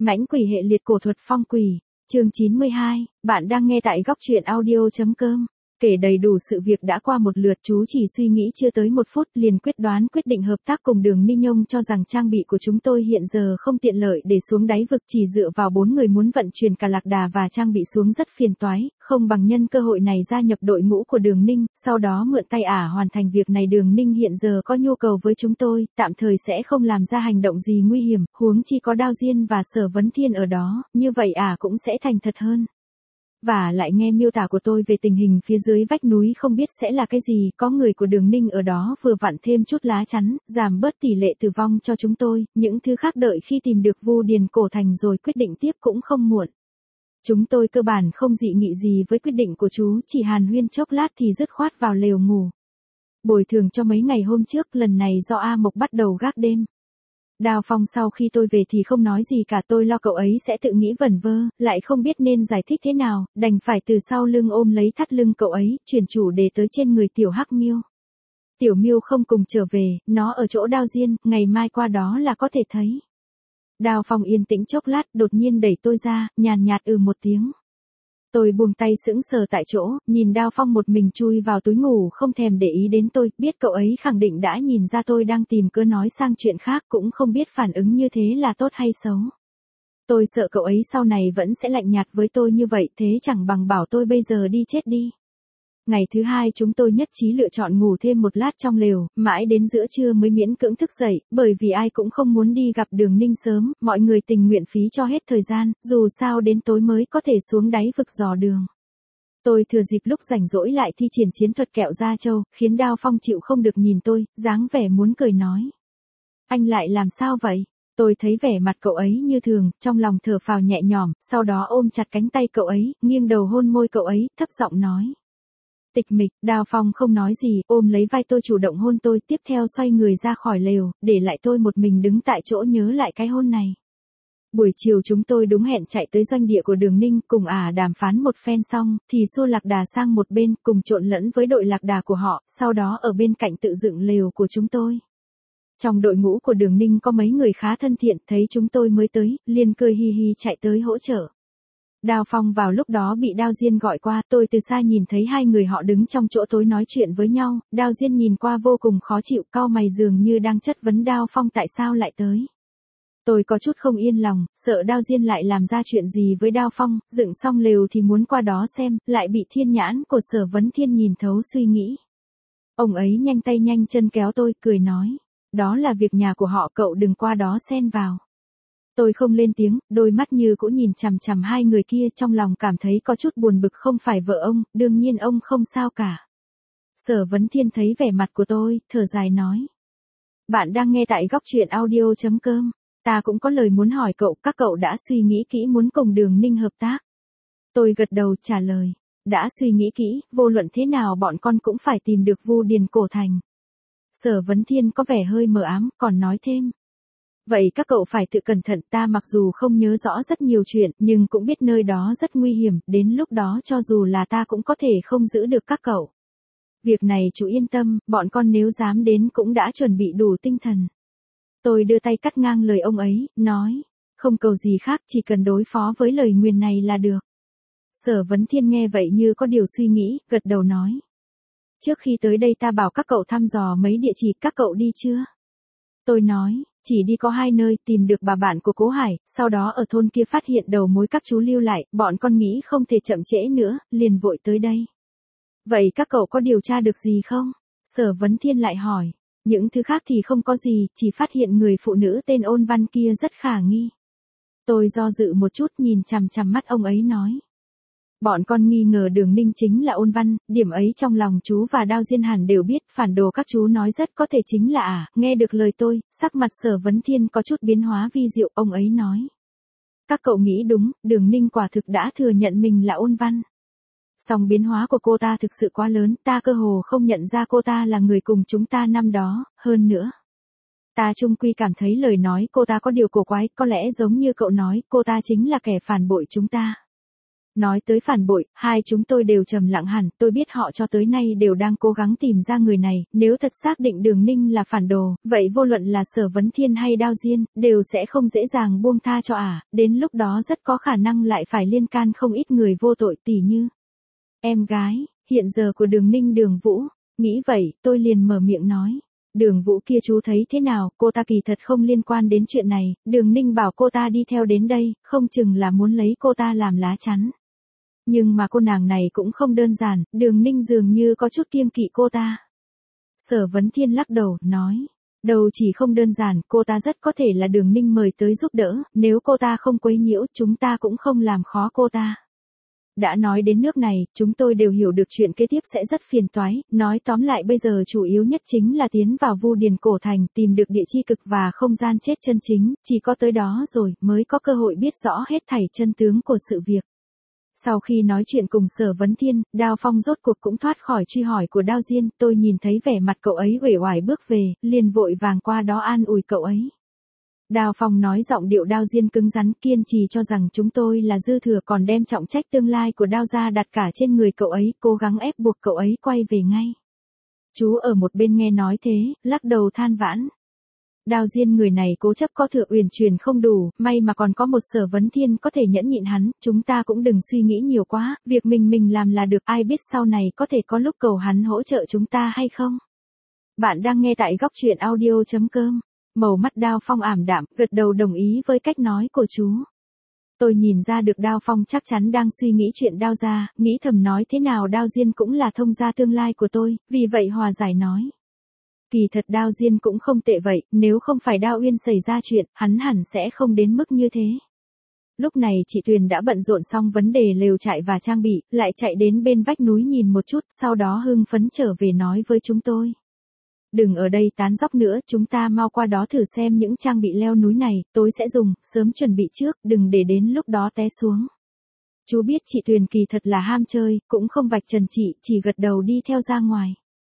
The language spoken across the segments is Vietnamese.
Mãnh quỷ hệ liệt cổ thuật phong quỷ, chương 92, bạn đang nghe tại góc truyện audio.com. Kể đầy đủ sự việc đã qua một lượt, chú chỉ suy nghĩ chưa tới một phút liền quyết định hợp tác cùng Đường Ni Nhông, cho rằng trang bị của chúng tôi hiện giờ không tiện lợi để xuống đáy vực, chỉ dựa vào 4 người muốn vận chuyển cả lạc đà và trang bị xuống rất phiền toái, không bằng nhân cơ hội này gia nhập đội ngũ của Đường Ninh, sau đó mượn tay hoàn thành việc này. Đường Ninh hiện giờ có nhu cầu với chúng tôi, tạm thời sẽ không làm ra hành động gì nguy hiểm, huống chi có Đao Diên và Sở Vấn Thiên ở đó, như vậy cũng sẽ thành thật hơn. Và lại nghe miêu tả của tôi về tình hình phía dưới vách núi không biết sẽ là cái gì, có người của Đường Ninh ở đó vừa vặn thêm chút lá chắn, giảm bớt tỷ lệ tử vong cho chúng tôi, những thứ khác đợi khi tìm được Vu Điền Cổ Thành rồi quyết định tiếp cũng không muộn. Chúng tôi cơ bản không dị nghị gì với quyết định của chú, chỉ hàn huyên chốc lát thì dứt khoát vào lều ngủ. Bồi thường cho mấy ngày hôm trước, lần này do A Mộc bắt đầu gác đêm. Đào Phong sau khi tôi về thì không nói gì cả, tôi lo cậu ấy sẽ tự nghĩ vẩn vơ, lại không biết nên giải thích thế nào, đành phải từ sau lưng ôm lấy thắt lưng cậu ấy, chuyển chủ đề tới trên người Tiểu Hắc Miêu. Tiểu Miêu không cùng trở về, nó ở chỗ Đao Diên, ngày mai qua đó là có thể thấy. Đào Phong yên tĩnh chốc lát, đột nhiên đẩy tôi ra, nhàn nhạt một tiếng. Tôi buông tay sững sờ tại chỗ, nhìn Đao Phong một mình chui vào túi ngủ không thèm để ý đến tôi, biết cậu ấy khẳng định đã nhìn ra tôi đang tìm cớ nói sang chuyện khác, cũng không biết phản ứng như thế là tốt hay xấu. Tôi sợ cậu ấy sau này vẫn sẽ lạnh nhạt với tôi như vậy, thế chẳng bằng bảo tôi bây giờ đi chết đi. Ngày thứ hai chúng tôi nhất trí lựa chọn ngủ thêm một lát trong lều, mãi đến giữa trưa mới miễn cưỡng thức dậy, bởi vì ai cũng không muốn đi gặp Đường Ninh sớm, mọi người tình nguyện phí cho hết thời gian, dù sao đến tối mới có thể xuống đáy vực dò đường. Tôi thừa dịp lúc rảnh rỗi lại thi triển chiến thuật kẹo da trâu, khiến Đao Phong chịu không được nhìn tôi, dáng vẻ muốn cười nói. Anh lại làm sao vậy? Tôi thấy vẻ mặt cậu ấy như thường, trong lòng thở phào nhẹ nhõm, sau đó ôm chặt cánh tay cậu ấy, nghiêng đầu hôn môi cậu ấy, thấp giọng nói. Tịch mịch. Đao Phong không nói gì, ôm lấy vai tôi chủ động hôn tôi, tiếp theo xoay người ra khỏi lều, để lại tôi một mình đứng tại chỗ nhớ lại cái hôn này. Buổi chiều chúng tôi đúng hẹn chạy tới doanh địa của Đường Ninh, cùng đàm phán một phen xong, thì xua lạc đà sang một bên, cùng trộn lẫn với đội lạc đà của họ, sau đó ở bên cạnh tự dựng lều của chúng tôi. Trong đội ngũ của Đường Ninh có mấy người khá thân thiện, thấy chúng tôi mới tới, liền cười hi hi chạy tới hỗ trợ. Đao Phong vào lúc đó bị Đao Diên gọi qua, tôi từ xa nhìn thấy hai người họ đứng trong chỗ tối nói chuyện với nhau, Đao Diên nhìn qua vô cùng khó chịu, cau mày dường như đang chất vấn Đao Phong tại sao lại tới. Tôi có chút không yên lòng, sợ Đao Diên lại làm ra chuyện gì với Đao Phong, dựng xong lều thì muốn qua đó xem, lại bị thiên nhãn của Sở Vấn Thiên nhìn thấu suy nghĩ. Ông ấy nhanh tay nhanh chân kéo tôi, cười nói, đó là việc nhà của họ, cậu đừng qua đó xen vào. Tôi không lên tiếng, đôi mắt như cũ nhìn chằm chằm hai người kia, trong lòng cảm thấy có chút buồn bực, không phải vợ ông, đương nhiên ông không sao cả. Sở Vấn Thiên thấy vẻ mặt của tôi, thở dài nói. Bạn đang nghe tại góc truyện audio.com. Ta cũng có lời muốn hỏi cậu, các cậu đã suy nghĩ kỹ muốn cùng Đường Ninh hợp tác? Tôi gật đầu trả lời. Đã suy nghĩ kỹ, vô luận thế nào bọn con cũng phải tìm được Vu Điền Cổ Thành. Sở Vấn Thiên có vẻ hơi mờ ám, còn nói thêm. Vậy các cậu phải tự cẩn thận, ta mặc dù không nhớ rõ rất nhiều chuyện, nhưng cũng biết nơi đó rất nguy hiểm, đến lúc đó cho dù là ta cũng có thể không giữ được các cậu. Việc này chú yên tâm, bọn con nếu dám đến cũng đã chuẩn bị đủ tinh thần. Tôi đưa tay cắt ngang lời ông ấy, nói, không cầu gì khác, chỉ cần đối phó với lời nguyền này là được. Sở Vấn Thiên nghe vậy như có điều suy nghĩ, gật đầu nói. Trước khi tới đây ta bảo các cậu thăm dò mấy địa chỉ, các cậu đi chưa? Tôi nói, chỉ đi có 2 nơi, tìm được bà bạn của Cố Hải, sau đó ở thôn kia phát hiện đầu mối các chú lưu lại, bọn con nghĩ không thể chậm trễ nữa, liền vội tới đây. Vậy các cậu có điều tra được gì không? Sở Vấn Thiên lại hỏi. Những thứ khác thì không có gì, chỉ phát hiện người phụ nữ tên Ôn Văn kia rất khả nghi. Tôi do dự một chút, nhìn chằm chằm mắt ông ấy nói. Bọn con nghi ngờ Đường Ninh chính là Ôn Văn, điểm ấy trong lòng chú và Đao Diên hẳn đều biết, phản đồ các chú nói rất có thể chính là nghe được lời tôi, sắc mặt Sở Vấn Thiên có chút biến hóa vi diệu, ông ấy nói. Các cậu nghĩ đúng, Đường Ninh quả thực đã thừa nhận mình là Ôn Văn. Song biến hóa của cô ta thực sự quá lớn, ta cơ hồ không nhận ra cô ta là người cùng chúng ta năm đó, hơn nữa. Ta chung quy cảm thấy lời nói cô ta có điều cổ quái, có lẽ giống như cậu nói, cô ta chính là kẻ phản bội chúng ta. Nói tới phản bội, hai chúng tôi đều trầm lặng hẳn, tôi biết họ cho tới nay đều đang cố gắng tìm ra người này, nếu thật xác định Đường Ninh là phản đồ, vậy vô luận là Sở Vấn Thiên hay Đao Diên, đều sẽ không dễ dàng buông tha cho đến lúc đó rất có khả năng lại phải liên can không ít người vô tội tỉ như em gái, hiện giờ của Đường Ninh Đường Vũ. Nghĩ vậy, tôi liền mở miệng nói. Đường Vũ kia chú thấy thế nào, cô ta kỳ thật không liên quan đến chuyện này, Đường Ninh bảo cô ta đi theo đến đây, không chừng là muốn lấy cô ta làm lá chắn. Nhưng mà cô nàng này cũng không đơn giản, Đường Ninh dường như có chút kiêng kỵ cô ta. Sở Vấn Thiên lắc đầu, nói. Đầu chỉ không đơn giản, cô ta rất có thể là Đường Ninh mời tới giúp đỡ, nếu cô ta không quấy nhiễu, chúng ta cũng không làm khó cô ta. Đã nói đến nước này, chúng tôi đều hiểu được chuyện kế tiếp sẽ rất phiền toái, nói tóm lại bây giờ chủ yếu nhất chính là tiến vào Vu Điền cổ thành, tìm được địa chi cực và không gian chết chân chính, chỉ có tới đó rồi mới có cơ hội biết rõ hết thảy chân tướng của sự việc. Sau khi nói chuyện cùng Sở Vấn Thiên, Đao Phong rốt cuộc cũng thoát khỏi truy hỏi của Đao Diên, tôi nhìn thấy vẻ mặt cậu ấy uể oải bước về, liền vội vàng qua đó an ủi cậu ấy. Đao Phong nói giọng điệu Đao Diên cứng rắn kiên trì cho rằng chúng tôi là dư thừa còn đem trọng trách tương lai của Đao gia đặt cả trên người cậu ấy, cố gắng ép buộc cậu ấy quay về ngay. Chú ở một bên nghe nói thế, lắc đầu than vãn. Đao Diên người này cố chấp có thừa uyển chuyển không đủ, may mà còn có một Sở Vấn Thiên có thể nhẫn nhịn hắn, chúng ta cũng đừng suy nghĩ nhiều quá, việc mình làm là được, ai biết sau này có thể có lúc cầu hắn hỗ trợ chúng ta hay không. Bạn đang nghe tại góc truyện audio.com. Màu mắt Đao Phong ảm đạm, gật đầu đồng ý với cách nói của chú. Tôi nhìn ra được Đao Phong chắc chắn đang suy nghĩ chuyện Đao gia, nghĩ thầm nói thế nào Đao Diên cũng là thông gia tương lai của tôi, vì vậy hòa giải nói. Kỳ thật Đao Diên cũng không tệ vậy, nếu không phải Đao Uyên xảy ra chuyện, hắn hẳn sẽ không đến mức như thế. Lúc này chị Tuyền đã bận rộn xong vấn đề lều trại và trang bị, lại chạy đến bên vách núi nhìn một chút, sau đó hưng phấn trở về nói với chúng tôi. Đừng ở đây tán dóc nữa, chúng ta mau qua đó thử xem những trang bị leo núi này, tối sẽ dùng, sớm chuẩn bị trước, đừng để đến lúc đó té xuống. Chú biết chị Tuyền kỳ thật là ham chơi, cũng không vạch trần chị, chỉ gật đầu đi theo ra ngoài.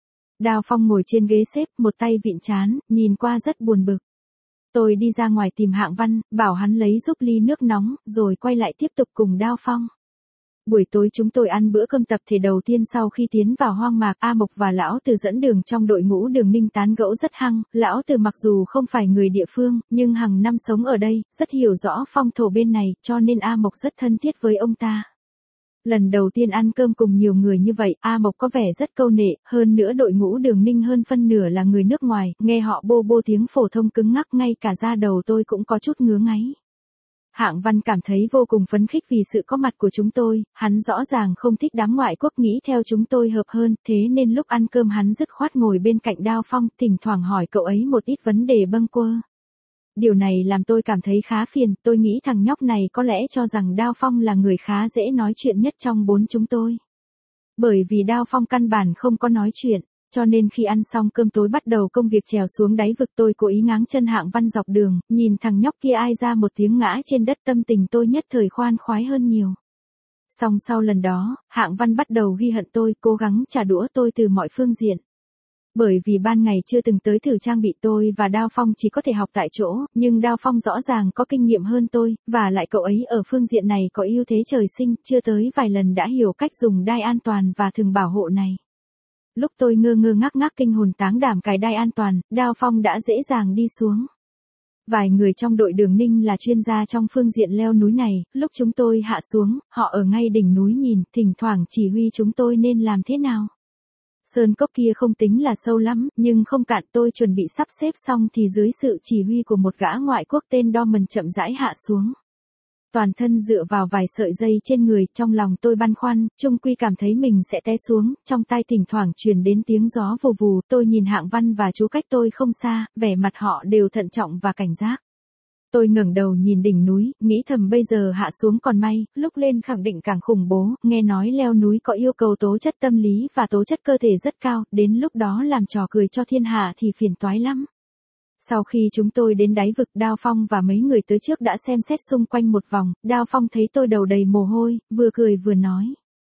Đao Phong ngồi trên ghế xếp, một tay vịn trán, nhìn qua rất buồn bực. Tôi đi ra ngoài tìm Hạng Văn, bảo hắn lấy giúp ly nước nóng, rồi quay lại tiếp tục cùng Đao Phong. Buổi tối chúng tôi ăn bữa cơm tập thể đầu tiên sau khi tiến vào hoang mạc. A Mộc và Lão Từ dẫn đường trong đội ngũ Đường Ninh tán gẫu rất hăng. Lão Từ mặc dù không phải người địa phương, nhưng hàng năm sống ở đây, rất hiểu rõ phong thổ bên này, cho nên A Mộc rất thân thiết với ông ta. Lần đầu tiên ăn cơm cùng nhiều người như vậy, A Mộc có vẻ rất câu nệ, hơn nữa đội ngũ Đường Ninh hơn phân nửa là người nước ngoài, nghe họ bô bô tiếng phổ thông cứng ngắc, ngay cả da đầu tôi cũng có chút ngứa ngáy. Hạng Văn cảm thấy vô cùng phấn khích vì sự có mặt của chúng tôi, hắn rõ ràng không thích đám ngoại quốc, nghĩ theo chúng tôi hợp hơn, thế nên lúc ăn cơm hắn dứt khoát ngồi bên cạnh Đao Phong, thỉnh thoảng hỏi cậu ấy một ít vấn đề bâng quơ. Điều này làm tôi cảm thấy khá phiền, tôi nghĩ thằng nhóc này có lẽ cho rằng Đao Phong là người khá dễ nói chuyện nhất trong bốn chúng tôi. Bởi vì Đao Phong căn bản không có nói chuyện. Cho nên khi ăn xong cơm tối bắt đầu công việc trèo xuống đáy vực, tôi cố ý ngáng chân Hạng Văn dọc đường, nhìn thằng nhóc kia ai ra một tiếng ngã trên đất, tâm tình tôi nhất thời khoan khoái hơn nhiều. Song sau lần đó, Hạng Văn bắt đầu ghi hận tôi, cố gắng trả đũa tôi từ mọi phương diện. Bởi vì ban ngày chưa từng tới thử trang bị, tôi và Đao Phong chỉ có thể học tại chỗ, nhưng Đao Phong rõ ràng có kinh nghiệm hơn tôi, và lại cậu ấy ở phương diện này có ưu thế trời sinh, chưa tới vài lần đã hiểu cách dùng đai an toàn và thường bảo hộ này. Lúc tôi ngơ ngác kinh hồn táng đảm cài đai an toàn, Đao Phong đã dễ dàng đi xuống. Vài người trong đội Đường Ninh là chuyên gia trong phương diện leo núi này, lúc chúng tôi hạ xuống, họ ở ngay đỉnh núi nhìn, thỉnh thoảng chỉ huy chúng tôi nên làm thế nào. Sơn cốc kia không tính là sâu lắm, nhưng không cạn, tôi chuẩn bị sắp xếp xong thì dưới sự chỉ huy của một gã ngoại quốc tên Dorman chậm rãi hạ xuống. Toàn thân dựa vào vài sợi dây trên người, trong lòng tôi băn khoăn, chung quy cảm thấy mình sẽ té xuống, trong tai thỉnh thoảng truyền đến tiếng gió vù vù, tôi nhìn Hạng Văn và chú cách tôi không xa, vẻ mặt họ đều thận trọng và cảnh giác. Tôi ngẩng đầu nhìn đỉnh núi, nghĩ thầm bây giờ hạ xuống còn may, lúc lên khẳng định càng khủng bố, nghe nói leo núi có yêu cầu tố chất tâm lý và tố chất cơ thể rất cao, đến lúc đó làm trò cười cho thiên hạ thì phiền toái lắm. Sau khi chúng tôi đến đáy vực, Đao Phong và mấy người tới trước đã xem xét xung quanh một vòng, Đao Phong thấy tôi đầu đầy mồ hôi, vừa cười vừa nói.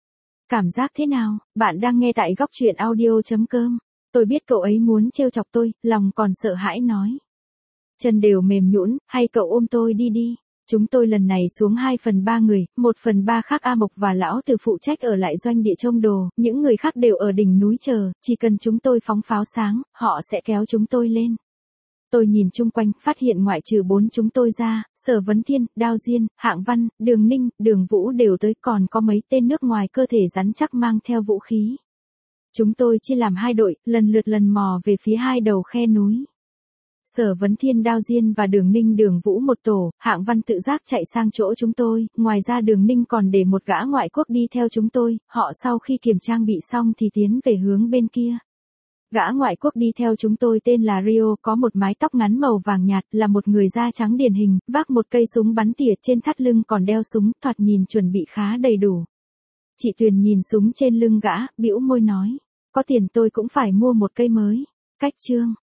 Cảm giác thế nào, bạn đang nghe tại góc truyện audio.com. Tôi biết cậu ấy muốn trêu chọc tôi, lòng còn sợ hãi nói. Chân đều mềm nhũn, hay cậu ôm tôi đi đi. Chúng tôi lần này xuống 2/3 người, 1/3 khác A Mộc và Lão Từ phụ trách ở lại doanh địa trông đồ, những người khác đều ở đỉnh núi chờ, chỉ cần chúng tôi phóng pháo sáng, họ sẽ kéo chúng tôi lên. Tôi nhìn chung quanh, phát hiện ngoại trừ 4 chúng tôi ra, Sở Vấn Thiên, Đao Diên, Hạng Văn, Đường Ninh, Đường Vũ đều tới, còn có mấy tên nước ngoài cơ thể rắn chắc mang theo vũ khí. Chúng tôi chia làm 2 đội, lần lượt lần mò về phía 2 đầu khe núi. Sở Vấn Thiên, Đao Diên và Đường Ninh, Đường Vũ một tổ, Hạng Văn tự giác chạy sang chỗ chúng tôi, ngoài ra Đường Ninh còn để một gã ngoại quốc đi theo chúng tôi, họ sau khi kiểm trang bị xong thì tiến về hướng bên kia. Gã ngoại quốc đi theo chúng tôi tên là Rio, có một mái tóc ngắn màu vàng nhạt, là một người da trắng điển hình, vác một cây súng bắn tỉa trên thắt lưng còn đeo súng, thoạt nhìn chuẩn bị khá đầy đủ. Chị Tuyền nhìn súng trên lưng gã, bĩu môi nói, có tiền tôi cũng phải mua một cây mới. Cách chương